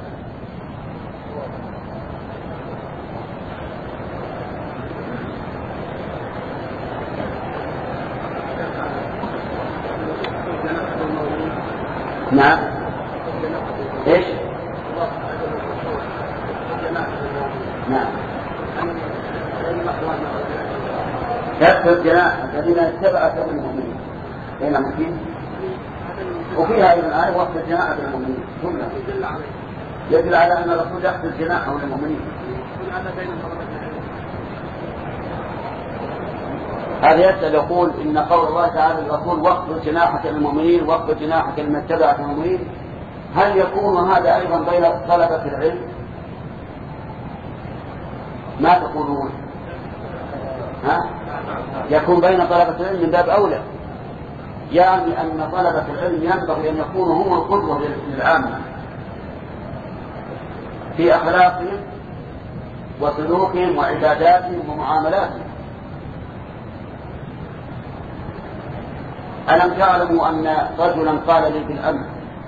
نعم. ايش؟ نعم. كسر الجناح الذين اتبعوا المؤمنين بين المؤمنين، وفيها أيضا آية وقت الجناح للمؤمنين كلها يدل على أن الرسول يقتل الجناح للمؤمنين. هذا يسأل يقول إن قول الله تعالى الرسول وقت جناحك للمؤمنين وقت جناحك لمن اتبعك المؤمنين، هل يكون هذا أيضا بين طلبة العلم؟ ما تقولون؟ ها؟ يكون بين طلبة العلم من باب أولى، يعني أن طلبة العلم ينبغي أن يكونوا هم القدوة للعامة في أخلاقهم وسلوكهم وعباداتهم ومعاملاتهم. ألم تعلموا أن رجلا قال لي بالأمس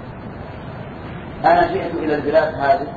أنا جئت إلى البلاد هذه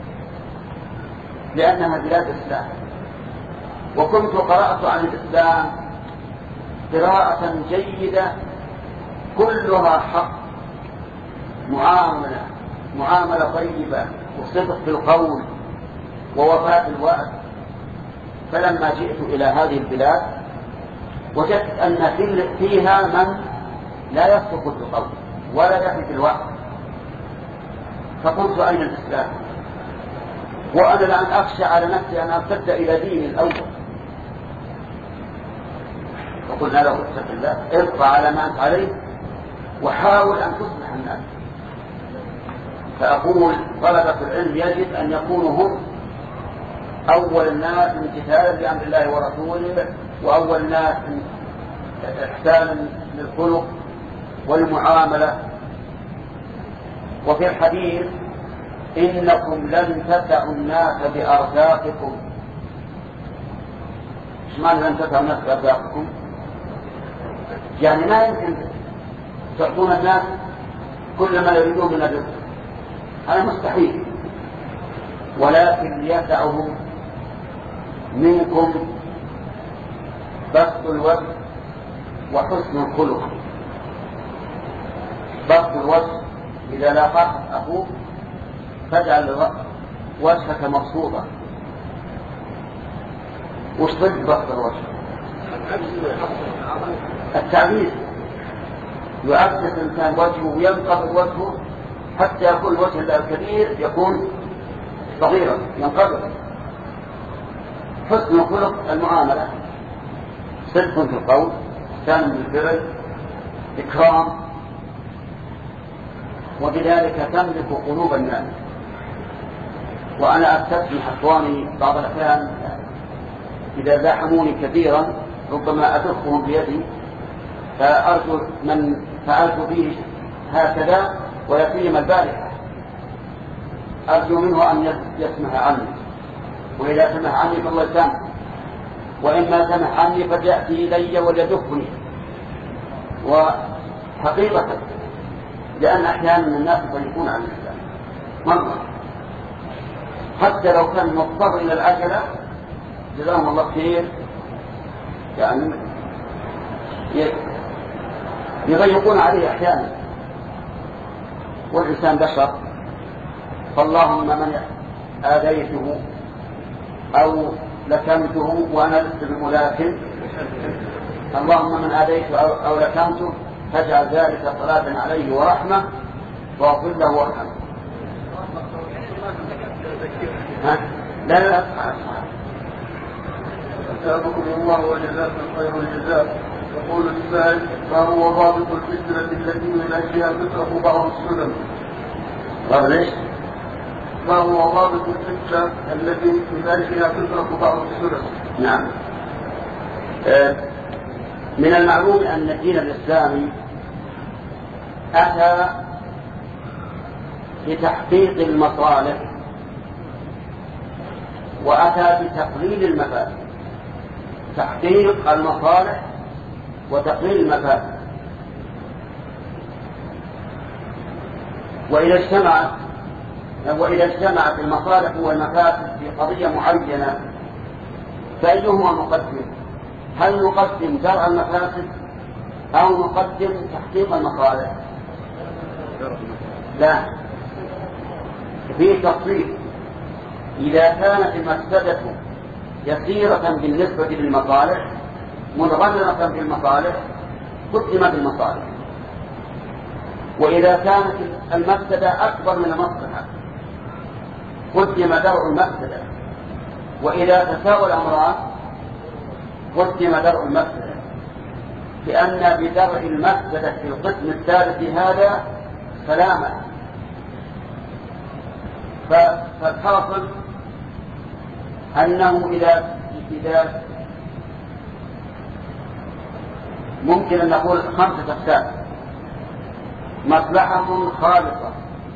لأنها بلاد الإسلام، وكنت قرأت عن الإسلام قراءة جيدة كلها حق، معاملة معاملة طيبة وصدق في القول ووفاء الوعد. فلما جئت إلى هذه البلاد وجدت أن فيها من لا يصدق في القول ولا يفي في الوعد، فقلت أين الإسلام؟ وأنا الآن أخشى على نفسي أن أرتد إلى ديني الأول، فقلنا له اتق الله، ابقى على ما أنت عليه وحاول أن تصلح الناس. فأقول طلبة العلم يجب أن يكونوا هم أول الناس امتثالا لأمر الله ورسوله، وأول الناس إحسانا للخلق والمعاملة. وفي الحديث إنكم لن تسعوا الناس بأرزاقكم. إيش معنى لن تسعوا الناس بأرزاقكم؟ يعني ما يمكن تعطون الناس كل ما يريدون من الرزق، هذا مستحيل، ولكن ليسعهم منكم بسط الوجه وحسن الخلق. بسط الوجه إذا لاقاك أخوك فاجعل وجهك مبسوطا. وش ضد بسط الوجه؟ التعبير، يعبس الإنسان وجهه وينقبض وجهه حتى يكون الوجه الكبير يكون صغيرا ينقبض. حسن الخلق المعاملة، صدق في القول، إحسان بالفعل، إكرام، وبذلك تملك قلوب الناس. وأنا أستسمح إخواني بعض الأحيان إذا زاحموني كثيرا ربما أدخهم بيدي، فأرجو من فعلت به هكذا ويقيم البارحة أرجو منه أن يسمح عني، وإذا سمح عني فالله يسامح، وإما سمح عني فليأتي إلي وليدفني. وحقيقة لأن أحيانا الناس يضيقون عن الإسلام مرة، حتى لو كان مضطر إلى العجلة جزاهم الله خير، يعني يضيقون عليه أحيانا، والإنسان بشر. فاللهم من آذيته أو لكمته وأنا لست بملاكم، اللهم من آذيته أو, أو لكمته فاجعل ذلك صلاة عليه ورحمة واغفر له وارحمه. ها؟ لا لا لا أسألكم الله وجزاكم خير الجزاء. يقول السائل: ما هو ضابط الفتنة التي من أجلها تترك بعض السنن؟ ضابط ايش؟ ما هو ضابط الفتنة التي من أجلها تترك بعض السنن؟ نعم. آه من المعلوم أن الدين الإسلامي أتى بتحقيق المصالح وأتى بتقليل المفاسد. تحقيق المصالح وتقليل المفاسد. وإذا اجتمعت وإذا اجتمعت المصالح والمفاسد في قضية معينة فأيهما مقدم؟ هل نقدم درء المفاسد أو نقدم تحقيق المصالح؟ لا، في تفصيل. إذا كانت المفسدة يسيرة بالنسبة للمصالح منغمرة بالمصالح قدمت المصالح، وإذا كانت المفسدة أكبر من المصلحة قدم درء المفسدة، وإذا تساوى الأمران قدم درء المفسدة، لأن بدرء المفسدة في القسم الثالث هذا سلامة. فالحاصل أنه إذا إذا ممكن أن نقول خمسة أقسام: مصلحة خالصة،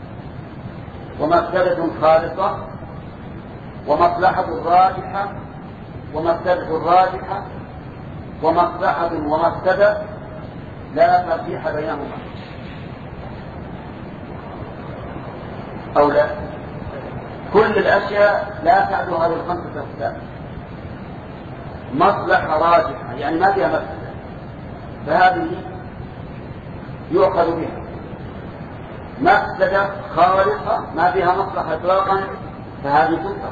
ومفسدة خالصة، ومصلحة راجحة، ومفسدة راجحة، ومصلحة ومفسدة لا ترجيح بينهما أو لا. كل الأشياء لا تعدو هذه الخمسة أقسام. مصلحة راجحة يعني ما فيها مفسدة فهذه يؤخذ بها. مفسدة خالصة ما فيها مصلحة إطلاقا فهذه تترك.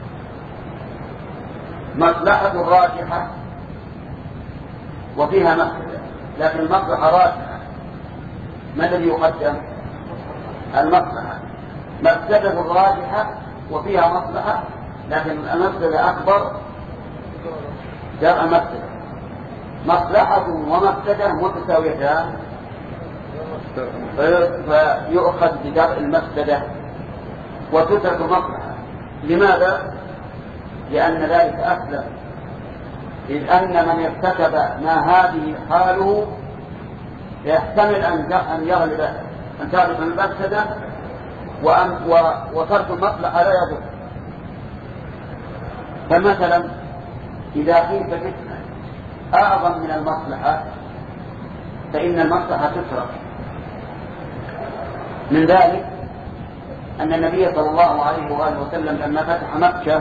مصلحة راجحة وفيها مفسدة لكن المصلحة راجحة، ما الذي يقدم؟ المصلحة. مفسدة راجحة وفيها مصلحة لكن المفسدة أكبر درء مفسدة. مصلحة ومفسدة متساويتان فيؤخذ بدرء المفسدة وتترك مصلحة. لماذا؟ لأن ذلك أسلم، إذ أن من ارتكب ما هذه حاله يحتمل أن يغلب أن تغلب المفسدة وترك المصلحة لا يضر. فمثلا إذا خيف فتنة أعظم من المصلحة فإن المصلحة تترك. من ذلك أن النبي صلى الله عليه وآله وسلم لما فتح مكة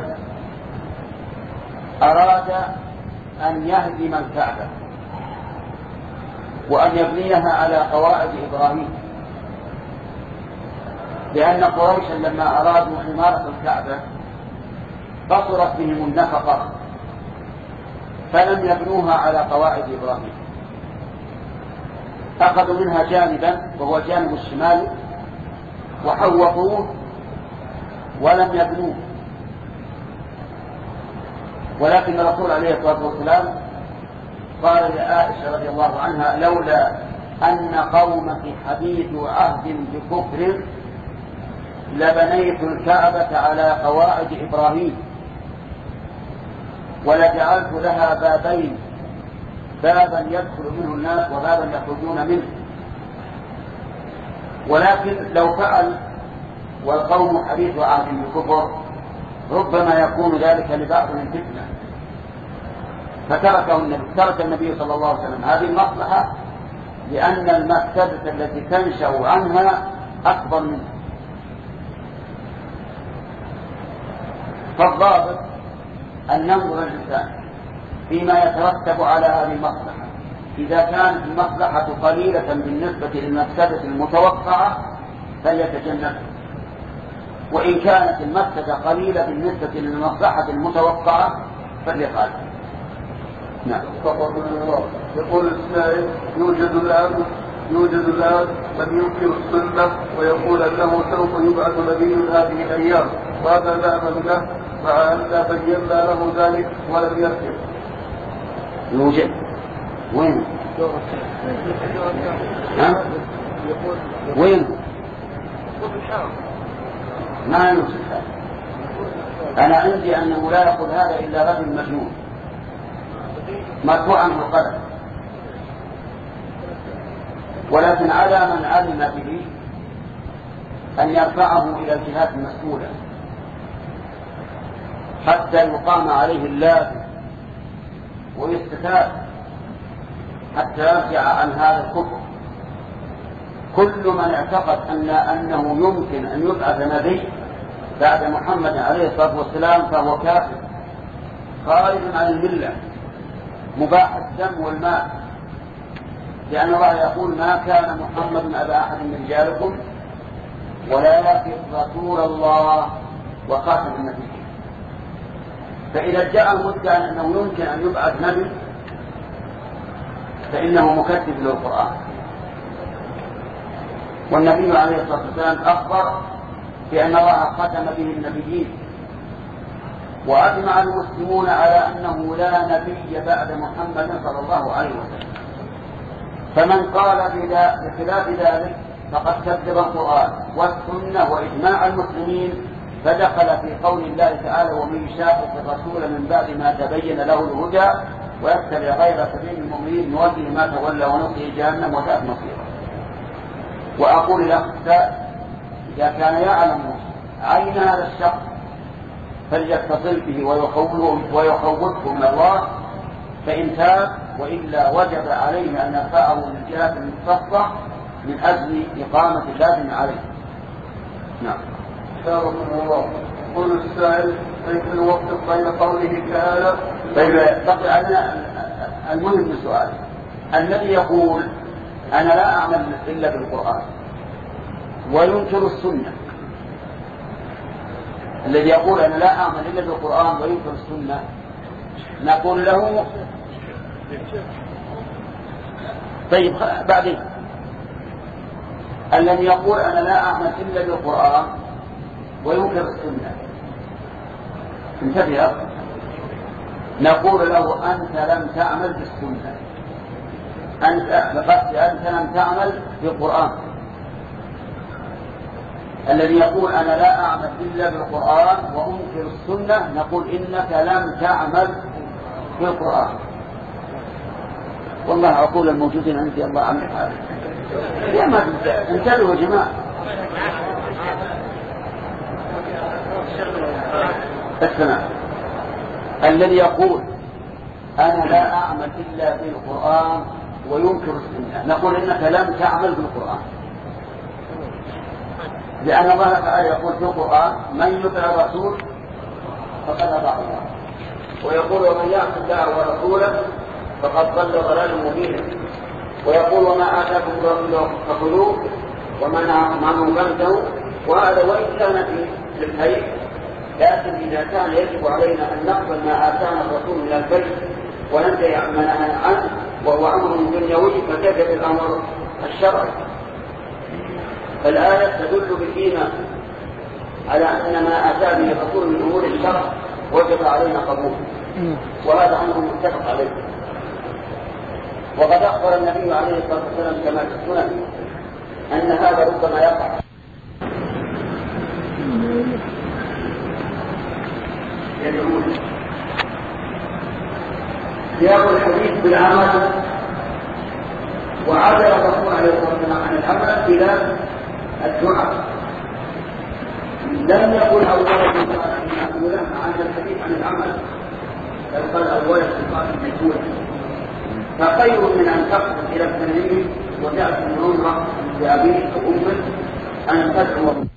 أراد أن يهدم الكعبة وأن يبنيها على قواعد إبراهيم، لأن قريشا لما أرادوا عمارة الكعبة قصرت بهم النفقة فلم يبنوها على قواعد إبراهيم، أخذوا منها جانبا وهو جانب الشمال وحوطوه ولم يبنوه. ولكن الرسول عليه الصلاة والسلام قال لعائشة رضي الله عنها: لولا أن قومك حديث عهد بكفر لبنيت الكعبة على قواعد إبراهيم ولجعلت لها بابين، بابا يدخل منه الناس وبابا يخرجون منه. ولكن لو فعل والقوم حديث عهد بكفر ربما يكون ذلك لبعضهم فتنة، فتركه النبي ترك النبي صلى الله عليه وسلم هذه المصلحة لأن المفسدة التي تنشأ عنها أكبر منها. فالضابط أن ينظر الإنسان فيما يترتب على هذه المصلحة، إذا كانت المصلحة قليلة بالنسبة للمفسدة المتوقعة فليتجنبها، وإن كانت المفسدة قليلة بالنسبة للمصلحة المتوقعة فليفعلها. نعم. يقول السائل: يوجد الآن يوجد الآن من ينكر السنة ويقول أنه سوف يبعث نبي هذه الأيام، ماذا نعمل له مع أن بينا له ذلك ولم يركب؟ يوجد. وين؟ ها؟ وين؟ ما يوجد هذا. أنا عندي أنه لا يقول هذا إلا رجل مجنون مرفوع عنه القلم، ولكن على من علم به أن يرفعه إلى الجهات المسؤولة حتى يقام عليه اللازم ويستتاب حتى يرجع عن هذا الكفر. كل من اعتقد أن أنه يمكن أن يبعث نبي بعد محمد عليه الصلاة والسلام فهو كافر خارج عن الملة مباح الدم والمال، لأن الله يقول: ما كان محمد أبا أحد من رجالكم ولكن رسول الله وخاتم النبيين. فإذا ادعى المدعي أنه يمكن أن يبعث نبي فإنه مكذب للقرآن. والنبي عليه الصلاة والسلام أخبر بأن الله ختم به النبيين، وأجمع المسلمون على أنه لا نبي بعد محمد صلى الله عليه وسلم. فمن قال بخلاف ذلك فقد كذب القرآن والسنة وإجماع المسلمين، فدخل في قول الله تعالى: ومن يشاقق الرسول من بعد ما تبين له الهدى ويتبع غير سبيل المؤمنين نوله ما تولى ونصله جهنم وساءت مصيره. وأقول لك إذا كان يعلم عين هذا الشخص فليتصل به ويخوفه من الله فإن تاب، وإلا وجب عليه أن يرفعه للجهات المختصة من أجل إقامة اللازم عليه. نعم. شاركم الله. يقول السائل: كيف الوقت بين قوله تعالى؟ طيب بقي علينا المهم من السؤال. الذي يقول أنا لا أعمل إلا بالقرآن وينكر السنة، الذي يقول أنا لا أعمل إلا بالقرآن وينكر السنة، نقول له طيب بعدين الذي يقول أنا لا أعمل إلا بالقرآن وينكر السنة انتبه، نقول له أنت لم تعمل بالسنة، أنت بقصد أنت لم تعمل بالقرآن. الذي يقول أنا لا أعمل إلا بالقرآن وأنكر السنة نقول إنك لم تعمل بالقرآن. والله عقول الموجودين عندي الله عن هذا يا ما انتبهوا يا جماعة. السلام الذي يقول أنا لا أعمل إلا بالقرآن وينكر السنة نقول إنك لم تعمل بالقرآن، لأن الله تعالى يقول في القرآن من يطع الرسول فقد أطاع الله، ويقول ومن يعص الله ورسوله فقد ضل ضلالا مبينا، ويقول وما آتاكم الرسول فخذوه وما نهاكم عنه فانتهوا. وهذا وإن كان في الخير، لكن إذا كان يجب علينا أن نقبل ما آتانا الرسول من الخير وننتهي عما نهى عنه وهو أمر دنيوي فكيف بالأمر الشرعي؟ فالآية تدل بالإيمان على أن ما آتى به الرسول من أمور الشرع وجب علينا قبوله، وهذا أمر متفق عليه. وقد أخبر النبي عليه الصلاة والسلام كما في السنن أن هذا ربما يقع. سياق الحديث بالعمل، وعاد الرسول عليه الصلاة والسلام عن العمل إلى الدعاء. لم يقل أولا عن الحديث عن العمل، بل قال أولا استقامة الجسود. فخير من أن تقصد إلى التنعيم وتأتي النظرة لأبيك وأمك أن تدعو